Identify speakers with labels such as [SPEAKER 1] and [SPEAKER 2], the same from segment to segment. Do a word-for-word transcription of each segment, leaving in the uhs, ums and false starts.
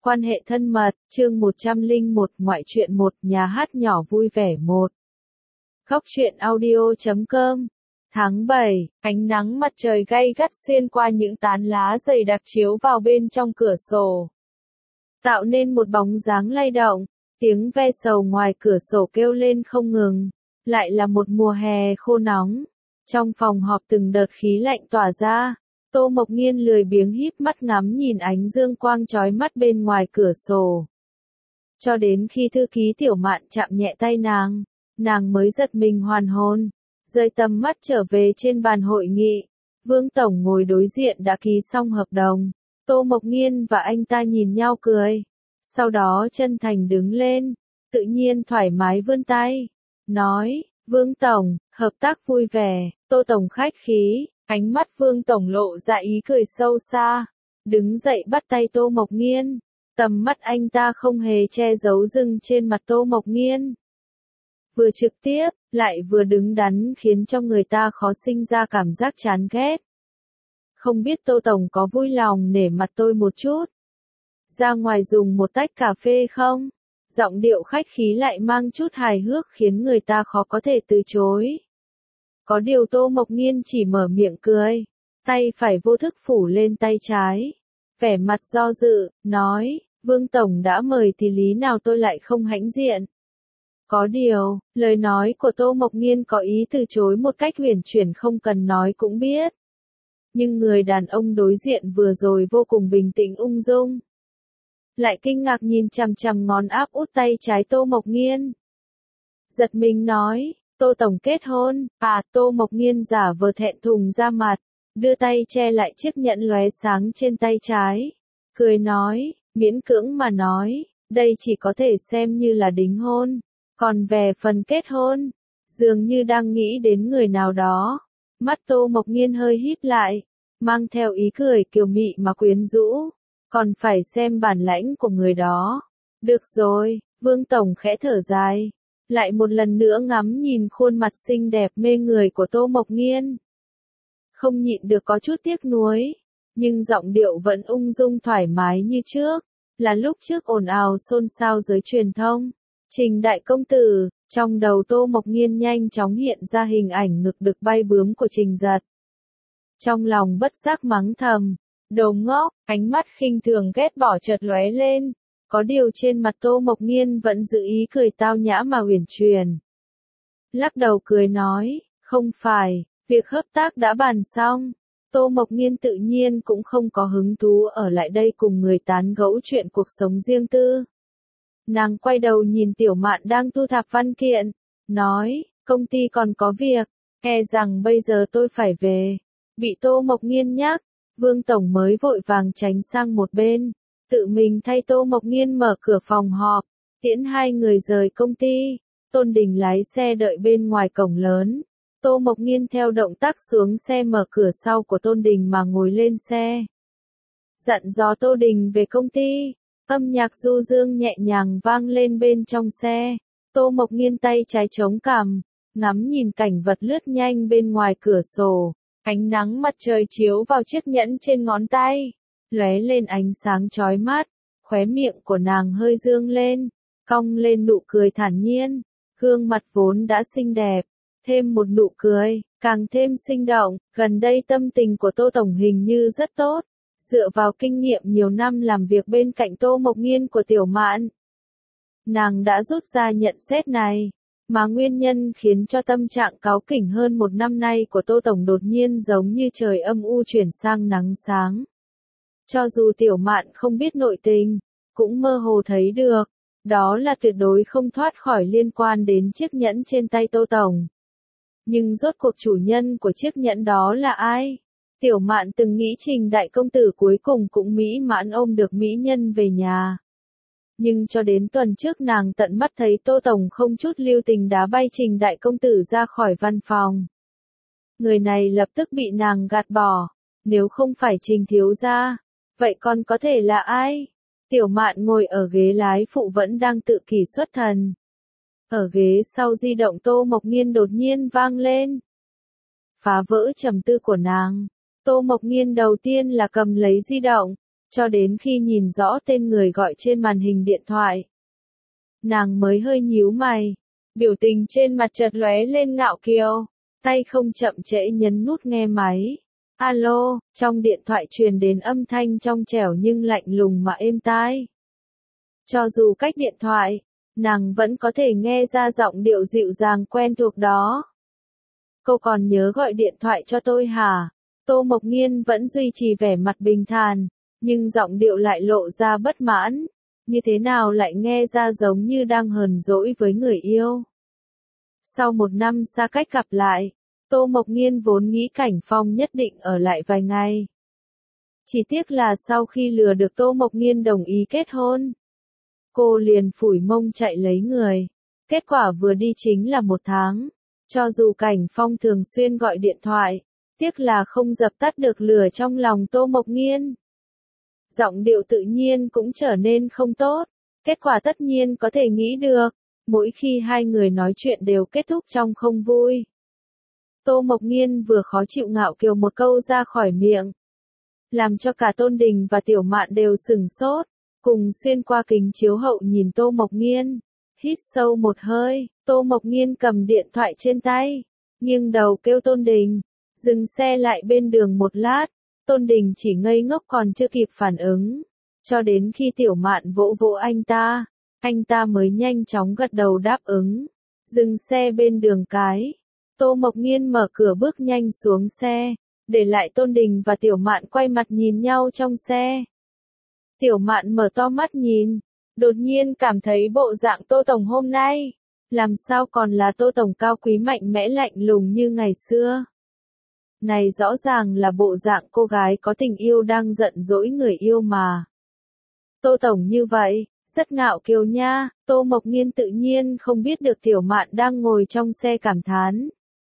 [SPEAKER 1] Quan hệ thân mật, chương một trăm lẻ một, ngoại truyện một, nhà hát nhỏ vui vẻ một. Góc truyện audio chấm com. Tháng bảy, ánh nắng mặt trời gay gắt xuyên qua những tán lá dày đặc chiếu vào bên trong cửa sổ, tạo nên một bóng dáng lay động. Tiếng ve sầu ngoài cửa sổ kêu lên không ngừng. Lại là một mùa hè khô nóng. Trong phòng họp từng đợt khí lạnh tỏa ra. Tô Mộc Nghiên lười biếng híp mắt ngắm nhìn ánh dương quang chói mắt bên ngoài cửa sổ. Cho đến khi thư ký Tiểu Mạn chạm nhẹ tay nàng, nàng mới giật mình hoàn hồn, rời tầm mắt trở về trên bàn hội nghị. Vương Tổng ngồi đối diện đã ký xong hợp đồng. Tô Mộc Nghiên và anh ta nhìn nhau cười. Sau đó chân thành đứng lên, tự nhiên thoải mái vươn tay, nói, Vương Tổng, hợp tác vui vẻ. Tô Tổng khách khí. Ánh mắt Vương Tổng lộ ra ý cười sâu xa, đứng dậy bắt tay Tô Mộc Nghiên. Tầm mắt anh ta không hề che giấu dừng trên mặt Tô Mộc Nghiên. Vừa trực tiếp, lại vừa đứng đắn khiến cho người ta khó sinh ra cảm giác chán ghét. Không biết Tô Tổng có vui lòng nể mặt tôi một chút. Ra ngoài dùng một tách cà phê không? Giọng điệu khách khí lại mang chút hài hước khiến người ta khó có thể từ chối. Có điều Tô Mộc Nghiên chỉ mở miệng cười, tay phải vô thức phủ lên tay trái. Vẻ mặt do dự, nói, Vương Tổng đã mời thì lý nào tôi lại không hãnh diện. Có điều, lời nói của Tô Mộc Nghiên có ý từ chối một cách uyển chuyển không cần nói cũng biết. Nhưng người đàn ông đối diện vừa rồi vô cùng bình tĩnh ung dung. Lại kinh ngạc nhìn chằm chằm ngón áp út tay trái Tô Mộc Nghiên. Giật mình nói, Tô Tổng kết hôn, à, Tô Mộc Nghiên giả vờ thẹn thùng ra mặt, đưa tay che lại chiếc nhẫn lóe sáng trên tay trái. Cười nói, miễn cưỡng mà nói, đây chỉ có thể xem như là đính hôn, còn về phần kết hôn, dường như đang nghĩ đến người nào đó. Mắt Tô Mộc Nghiên hơi híp lại, mang theo ý cười kiều mị mà quyến rũ, còn phải xem bản lãnh của người đó. Được rồi, Vương Tổng khẽ thở dài. Lại một lần nữa ngắm nhìn khuôn mặt xinh đẹp mê người của Tô Mộc Nghiên. Không nhịn được có chút tiếc nuối, nhưng giọng điệu vẫn ung dung thoải mái như trước, là lúc trước ồn ào xôn xao giới truyền thông. Trình đại công tử, trong đầu Tô Mộc Nghiên nhanh chóng hiện ra hình ảnh ngực đực bay bướm của Trình Giật. Trong lòng bất giác mắng thầm, đồ ngốc, ánh mắt khinh thường ghét bỏ chợt lóe lên. Có điều trên mặt Tô Mộc Nghiên vẫn giữ ý cười tao nhã mà uyển chuyển. Lắc đầu cười nói, không phải, việc hợp tác đã bàn xong. Tô Mộc Nghiên tự nhiên cũng không có hứng thú ở lại đây cùng người tán gẫu chuyện cuộc sống riêng tư. Nàng quay đầu nhìn Tiểu Mạn đang thu thập văn kiện, nói, công ty còn có việc, e rằng bây giờ tôi phải về. Bị Tô Mộc Nghiên nhắc, Vương Tổng mới vội vàng tránh sang một bên. Tự mình thay Tô Mộc Nghiên mở cửa phòng họp, tiễn hai người rời công ty. Tôn Đình lái xe đợi bên ngoài cổng lớn. Tô Mộc Nghiên theo động tác xuống xe mở cửa sau của Tôn Đình mà ngồi lên xe. Dặn dò Tô Đình về công ty, âm nhạc du dương nhẹ nhàng vang lên bên trong xe. Tô Mộc Nghiên tay trái chống cằm, ngắm nhìn cảnh vật lướt nhanh bên ngoài cửa sổ. Ánh nắng mặt trời chiếu vào chiếc nhẫn trên ngón tay, lóe lên ánh sáng chói mắt, khóe miệng của nàng hơi dương lên, cong lên nụ cười thản nhiên, gương mặt vốn đã xinh đẹp, thêm một nụ cười, càng thêm sinh động. Gần đây tâm tình của Tô Tổng hình như rất tốt, dựa vào kinh nghiệm nhiều năm làm việc bên cạnh Tô Mộc Nghiên của Tiểu Mạn. Nàng đã rút ra nhận xét này, mà nguyên nhân khiến cho tâm trạng cáu kỉnh hơn một năm nay của Tô Tổng đột nhiên giống như trời âm u chuyển sang nắng sáng. Cho dù Tiểu Mạn không biết nội tình, cũng mơ hồ thấy được, đó là tuyệt đối không thoát khỏi liên quan đến chiếc nhẫn trên tay Tô Tổng. Nhưng rốt cuộc chủ nhân của chiếc nhẫn đó là ai? Tiểu Mạn từng nghĩ Trình đại công tử cuối cùng cũng mỹ mãn ôm được mỹ nhân về nhà. Nhưng cho đến tuần trước nàng tận mắt thấy Tô Tổng không chút lưu tình đá bay Trình đại công tử ra khỏi văn phòng. Người này lập tức bị nàng gạt bỏ, nếu không phải Trình thiếu gia, vậy còn có thể là ai? Tiểu Mạn ngồi ở ghế lái phụ vẫn đang tự kỷ xuất thần. Ở ghế sau di động Tô Mộc Nghiên đột nhiên vang lên. Phá vỡ trầm tư của nàng. Tô Mộc Nghiên đầu tiên là cầm lấy di động, cho đến khi nhìn rõ tên người gọi trên màn hình điện thoại. Nàng mới hơi nhíu mày, biểu tình trên mặt chợt lóe lên ngạo kiều, tay không chậm trễ nhấn nút nghe máy. Alo, trong điện thoại truyền đến âm thanh trong trẻo nhưng lạnh lùng mà êm tai. Cho dù cách điện thoại, nàng vẫn có thể nghe ra giọng điệu dịu dàng quen thuộc đó. Cô còn nhớ gọi điện thoại cho tôi hả? Tô Mộc Nghiên vẫn duy trì vẻ mặt bình thản, nhưng giọng điệu lại lộ ra bất mãn. Như thế nào lại nghe ra giống như đang hờn dỗi với người yêu. Sau một năm xa cách gặp lại, Tô Mộc Nghiên vốn nghĩ Cảnh Phong nhất định ở lại vài ngày. Chỉ tiếc là sau khi lừa được Tô Mộc Nghiên đồng ý kết hôn, cô liền phủi mông chạy lấy người. Kết quả vừa đi chính là một tháng. Cho dù Cảnh Phong thường xuyên gọi điện thoại, tiếc là không dập tắt được lửa trong lòng Tô Mộc Nghiên. Giọng điệu tự nhiên cũng trở nên không tốt. Kết quả tất nhiên có thể nghĩ được, mỗi khi hai người nói chuyện đều kết thúc trong không vui. Tô Mộc Nghiên vừa khó chịu ngạo kiều một câu ra khỏi miệng, làm cho cả Tôn Đình và Tiểu Mạn đều sửng sốt, cùng xuyên qua kính chiếu hậu nhìn Tô Mộc Nghiên. Hít sâu một hơi, Tô Mộc Nghiên cầm điện thoại trên tay, nghiêng đầu kêu Tôn Đình, dừng xe lại bên đường một lát. Tôn Đình chỉ ngây ngốc còn chưa kịp phản ứng, cho đến khi Tiểu Mạn vỗ vỗ anh ta, anh ta mới nhanh chóng gật đầu đáp ứng. Dừng xe bên đường cái, Tô Mộc Nghiên mở cửa bước nhanh xuống xe, để lại Tôn Đình và Tiểu Mạn quay mặt nhìn nhau trong xe. Tiểu Mạn mở to mắt nhìn, đột nhiên cảm thấy bộ dạng Tô Tổng hôm nay, làm sao còn là Tô Tổng cao quý mạnh mẽ lạnh lùng như ngày xưa. Này rõ ràng là bộ dạng cô gái có tình yêu đang giận dỗi người yêu mà. Tô Tổng như vậy, rất ngạo kiều nha. Tô Mộc Nghiên tự nhiên không biết được Tiểu Mạn đang ngồi trong xe cảm thán.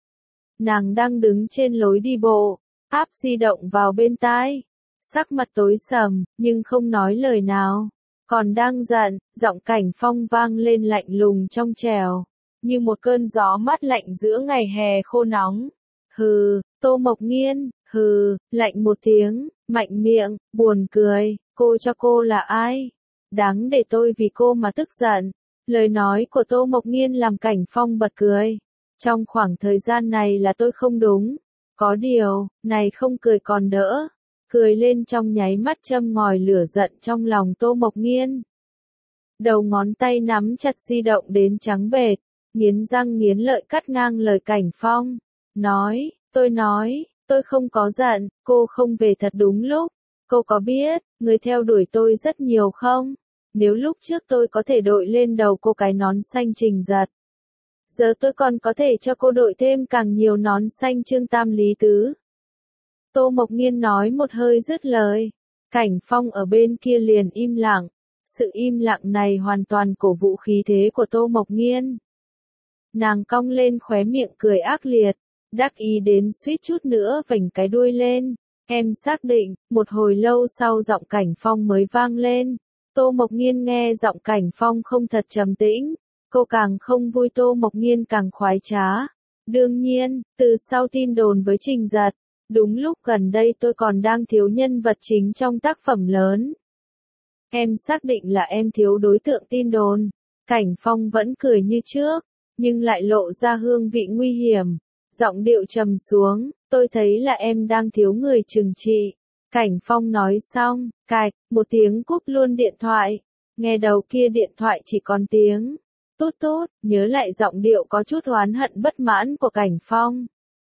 [SPEAKER 1] Nàng đang đứng trên lối đi bộ, áp di động vào bên tai, sắc mặt tối sầm, nhưng không nói lời nào. Còn đang giận, giọng Cảnh Phong vang lên lạnh lùng trong trẻo, như một cơn gió mát lạnh giữa ngày hè khô nóng. Hừ, Tô Mộc Nghiên, hừ, lạnh một tiếng, mạnh miệng, buồn cười, cô cho cô là ai? Đáng để tôi vì cô mà tức giận. Lời nói của Tô Mộc Nghiên làm Cảnh Phong bật cười. Trong khoảng thời gian này là tôi không đúng. Có điều, này không cười còn đỡ. Cười lên trong nháy mắt châm ngòi lửa giận trong lòng Tô Mộc Nghiên. Đầu ngón tay nắm chặt di động đến trắng bệch, nghiến răng nghiến lợi cắt ngang lời Cảnh Phong. Nói, tôi nói, tôi không có giận, cô không về thật đúng lúc. Cô có biết, người theo đuổi tôi rất nhiều không? Nếu lúc trước tôi có thể đội lên đầu cô cái nón xanh Trình Giật, giờ tôi còn có thể cho cô đội thêm càng nhiều nón xanh Trương Tam Lý Tứ. Tô Mộc Nghiên nói một hơi dứt lời. Cảnh Phong ở bên kia liền im lặng. Sự im lặng này hoàn toàn cổ vũ khí thế của Tô Mộc Nghiên. Nàng cong lên khóe miệng cười ác liệt, đắc ý đến suýt chút nữa vểnh cái đuôi lên. Em xác định, một hồi lâu sau giọng Cảnh Phong mới vang lên. Tô Mộc Nghiên nghe giọng Cảnh Phong không thật trầm tĩnh, cô càng không vui, Tô Mộc Nghiên càng khoái trá. Đương nhiên, từ sau tin đồn với Trình Giật, đúng lúc gần đây tôi còn đang thiếu nhân vật chính trong tác phẩm lớn. Em xác định là em thiếu đối tượng tin đồn. Cảnh Phong vẫn cười như trước, nhưng lại lộ ra hương vị nguy hiểm. Giọng điệu trầm xuống, tôi thấy là em đang thiếu người trừng trị. Cảnh Phong nói xong, cạch, một tiếng cúp luôn điện thoại. Nghe đầu kia điện thoại chỉ còn tiếng tút tút, nhớ lại giọng điệu có chút oán hận bất mãn của Cảnh Phong.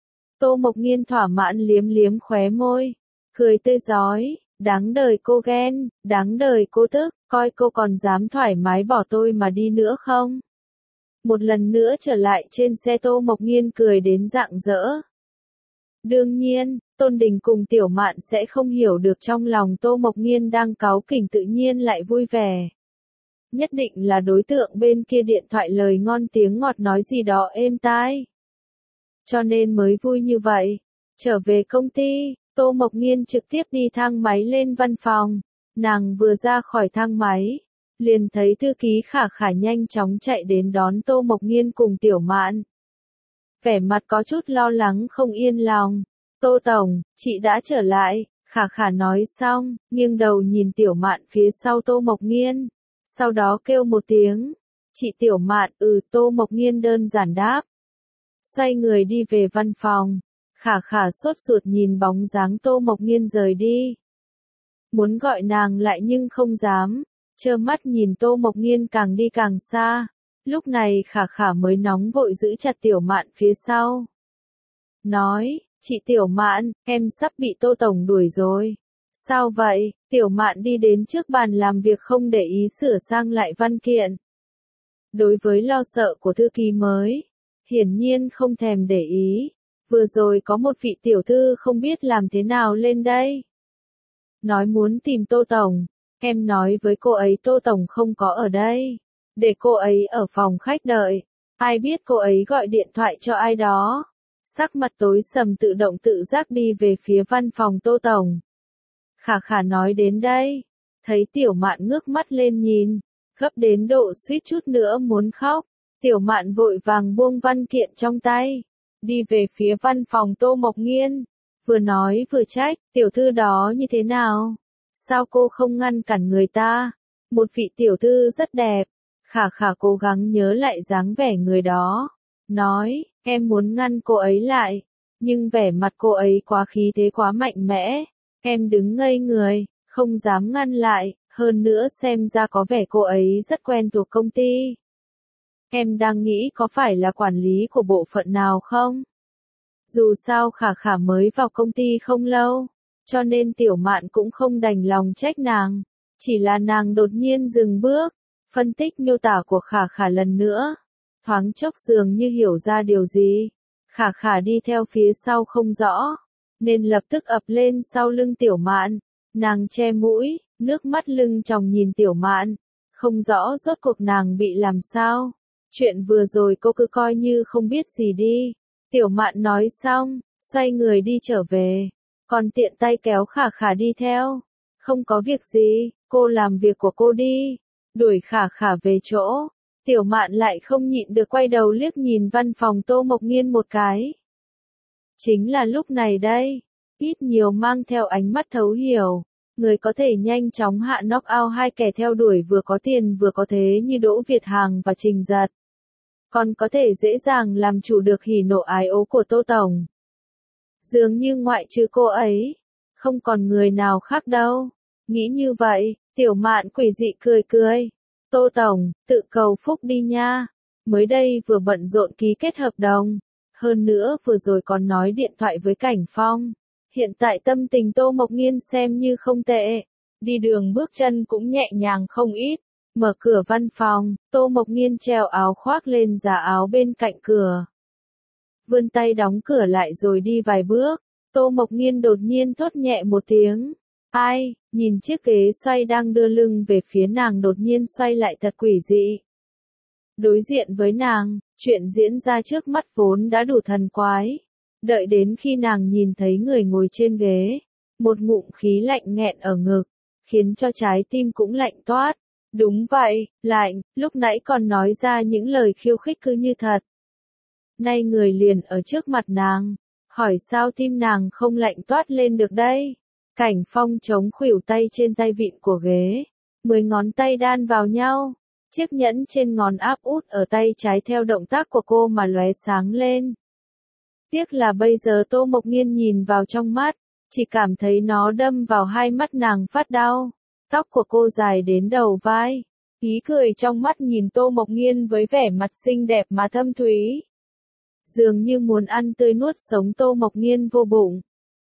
[SPEAKER 1] Tô Mộc Nghiên thỏa mãn liếm liếm khóe môi, cười tươi rói, đáng đời cô ghen, đáng đời cô tức, coi cô còn dám thoải mái bỏ tôi mà đi nữa không? Một lần nữa trở lại trên xe, Tô Mộc Nghiên cười đến rạng rỡ. Đương nhiên, Tôn Đình cùng Tiểu Mạn sẽ không hiểu được trong lòng Tô Mộc Nghiên đang cáu kỉnh tự nhiên lại vui vẻ. Nhất định là đối tượng bên kia điện thoại lời ngon tiếng ngọt nói gì đó êm tai, cho nên mới vui như vậy. Trở về công ty, Tô Mộc Nghiên trực tiếp đi thang máy lên văn phòng. Nàng vừa ra khỏi thang máy, liền thấy thư ký Khả Khả nhanh chóng chạy đến đón Tô Mộc Nghiên cùng Tiểu Mạn. Vẻ mặt có chút lo lắng không yên lòng. Tô Tổng, chị đã trở lại. Khả khả nói xong, nghiêng đầu nhìn Tiểu Mạn phía sau Tô Mộc Nghiên. Sau đó kêu một tiếng. Chị Tiểu Mạn, ừ, Tô Mộc Nghiên đơn giản đáp. Xoay người đi về văn phòng. Khả khả sốt ruột nhìn bóng dáng Tô Mộc Nghiên rời đi. Muốn gọi nàng lại nhưng không dám. Trơ mắt nhìn Tô Mộc Nghiên càng đi càng xa. Lúc này khả khả mới nóng vội giữ chặt Tiểu Mạn phía sau. Nói, chị Tiểu Mạn, em sắp bị Tô Tổng đuổi rồi. Sao vậy? Tiểu Mạn đi đến trước bàn làm việc không để ý sửa sang lại văn kiện. Đối với lo sợ của thư ký mới, hiển nhiên không thèm để ý. Vừa rồi có một vị tiểu thư không biết làm thế nào lên đây. Nói muốn tìm Tô Tổng, em nói với cô ấy Tô Tổng không có ở đây. Để cô ấy ở phòng khách đợi. Ai biết cô ấy gọi điện thoại cho ai đó. Sắc mặt tối sầm tự động tự giác đi về phía văn phòng Tô Tổng. Khả khả nói đến đây. Thấy Tiểu Mạn ngước mắt lên nhìn. Gấp đến độ suýt chút nữa muốn khóc. Tiểu Mạn vội vàng buông văn kiện trong tay. Đi về phía văn phòng Tô Mộc Nghiên. Vừa nói vừa trách, tiểu thư đó như thế nào? Sao cô không ngăn cản người ta? Một vị tiểu thư rất đẹp. Khả khả cố gắng nhớ lại dáng vẻ người đó. Nói, em muốn ngăn cô ấy lại. Nhưng vẻ mặt cô ấy quá khí thế quá mạnh mẽ. Em đứng ngây người, không dám ngăn lại. Hơn nữa xem ra có vẻ cô ấy rất quen thuộc công ty. Em đang nghĩ có phải là quản lý của bộ phận nào không? Dù sao khả khả mới vào công ty không lâu. Cho nên Tiểu Mạn cũng không đành lòng trách nàng. Chỉ là nàng đột nhiên dừng bước. Phân tích miêu tả của khả khả lần nữa. Thoáng chốc dường như hiểu ra điều gì. Khả khả đi theo phía sau không rõ. Nên lập tức ập lên sau lưng Tiểu Mạn. Nàng che mũi, nước mắt lưng tròng nhìn Tiểu Mạn. Không rõ rốt cuộc nàng bị làm sao. Chuyện vừa rồi cô cứ coi như không biết gì đi. Tiểu Mạn nói xong, xoay người đi trở về. Còn tiện tay kéo khả khả đi theo. Không có việc gì, cô làm việc của cô đi. Đuổi khả khả về chỗ. Tiểu Mạn lại không nhịn được quay đầu liếc nhìn văn phòng Tô Mộc Nghiên một cái. Chính là lúc này đây. Ít nhiều mang theo ánh mắt thấu hiểu. Người có thể nhanh chóng hạ knock out hai kẻ theo đuổi vừa có tiền vừa có thế như Đỗ Việt Hằng và Trình Giật. Còn có thể dễ dàng làm chủ được hỉ nộ ái ố của Tô Tổng. Dường như ngoại trừ cô ấy, không còn người nào khác đâu. Nghĩ như vậy, Tiểu Mạn quỷ dị cười cười. Tô Tổng, tự cầu phúc đi nha. Mới đây vừa bận rộn ký kết hợp đồng. Hơn nữa vừa rồi còn nói điện thoại với Cảnh Phong. Hiện tại tâm tình Tô Mộc Nghiên xem như không tệ. Đi đường bước chân cũng nhẹ nhàng không ít. Mở cửa văn phòng, Tô Mộc Nghiên treo áo khoác lên giá áo bên cạnh cửa. Vươn tay đóng cửa lại rồi đi vài bước. Tô Mộc Nghiên đột nhiên thốt nhẹ một tiếng. Ai, nhìn chiếc ghế xoay đang đưa lưng về phía nàng đột nhiên xoay lại thật quỷ dị. Đối diện với nàng, chuyện diễn ra trước mắt vốn đã đủ thần quái. Đợi đến khi nàng nhìn thấy người ngồi trên ghế, một ngụm khí lạnh nghẹn ở ngực, khiến cho trái tim cũng lạnh toát. Đúng vậy, lạnh, lúc nãy còn nói ra những lời khiêu khích cứ như thật. Nay người liền ở trước mặt nàng, hỏi sao tim nàng không lạnh toát lên được đây. Cảnh Phong chống khuỷu tay trên tay vịn của ghế, mười ngón tay đan vào nhau, chiếc nhẫn trên ngón áp út ở tay trái theo động tác của cô mà lóe sáng lên. Tiếc là bây giờ Tô Mộc Nghiên nhìn vào trong mắt, chỉ cảm thấy nó đâm vào hai mắt nàng phát đau. Tóc của cô dài đến đầu vai, ý cười trong mắt nhìn Tô Mộc Nghiên với vẻ mặt xinh đẹp mà thâm thúy. Dường như muốn ăn tươi nuốt sống Tô Mộc Nghiên vô bụng.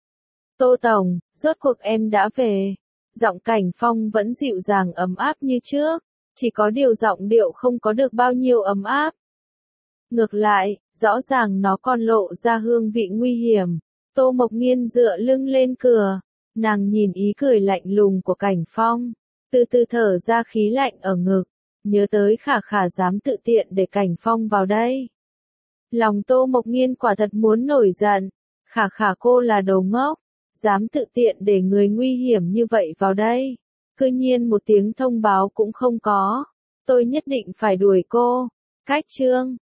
[SPEAKER 1] Tô Tổng, rốt cuộc em đã về. Giọng Cảnh Phong vẫn dịu dàng ấm áp như trước, chỉ có điều giọng điệu không có được bao nhiêu ấm áp. Ngược lại, rõ ràng nó còn lộ ra hương vị nguy hiểm. Tô Mộc Nghiên dựa lưng lên cửa, nàng nhìn ý cười lạnh lùng của Cảnh Phong, từ từ thở ra khí lạnh ở ngực, nhớ tới khả khả dám tự tiện để Cảnh Phong vào đây. Lòng Tô Mộc Nghiên quả thật muốn nổi giận, khả khả cô là đồ ngốc, dám tự tiện để người nguy hiểm như vậy vào đây. Cư nhiên một tiếng thông báo cũng không có, tôi nhất định phải đuổi cô. Cách chương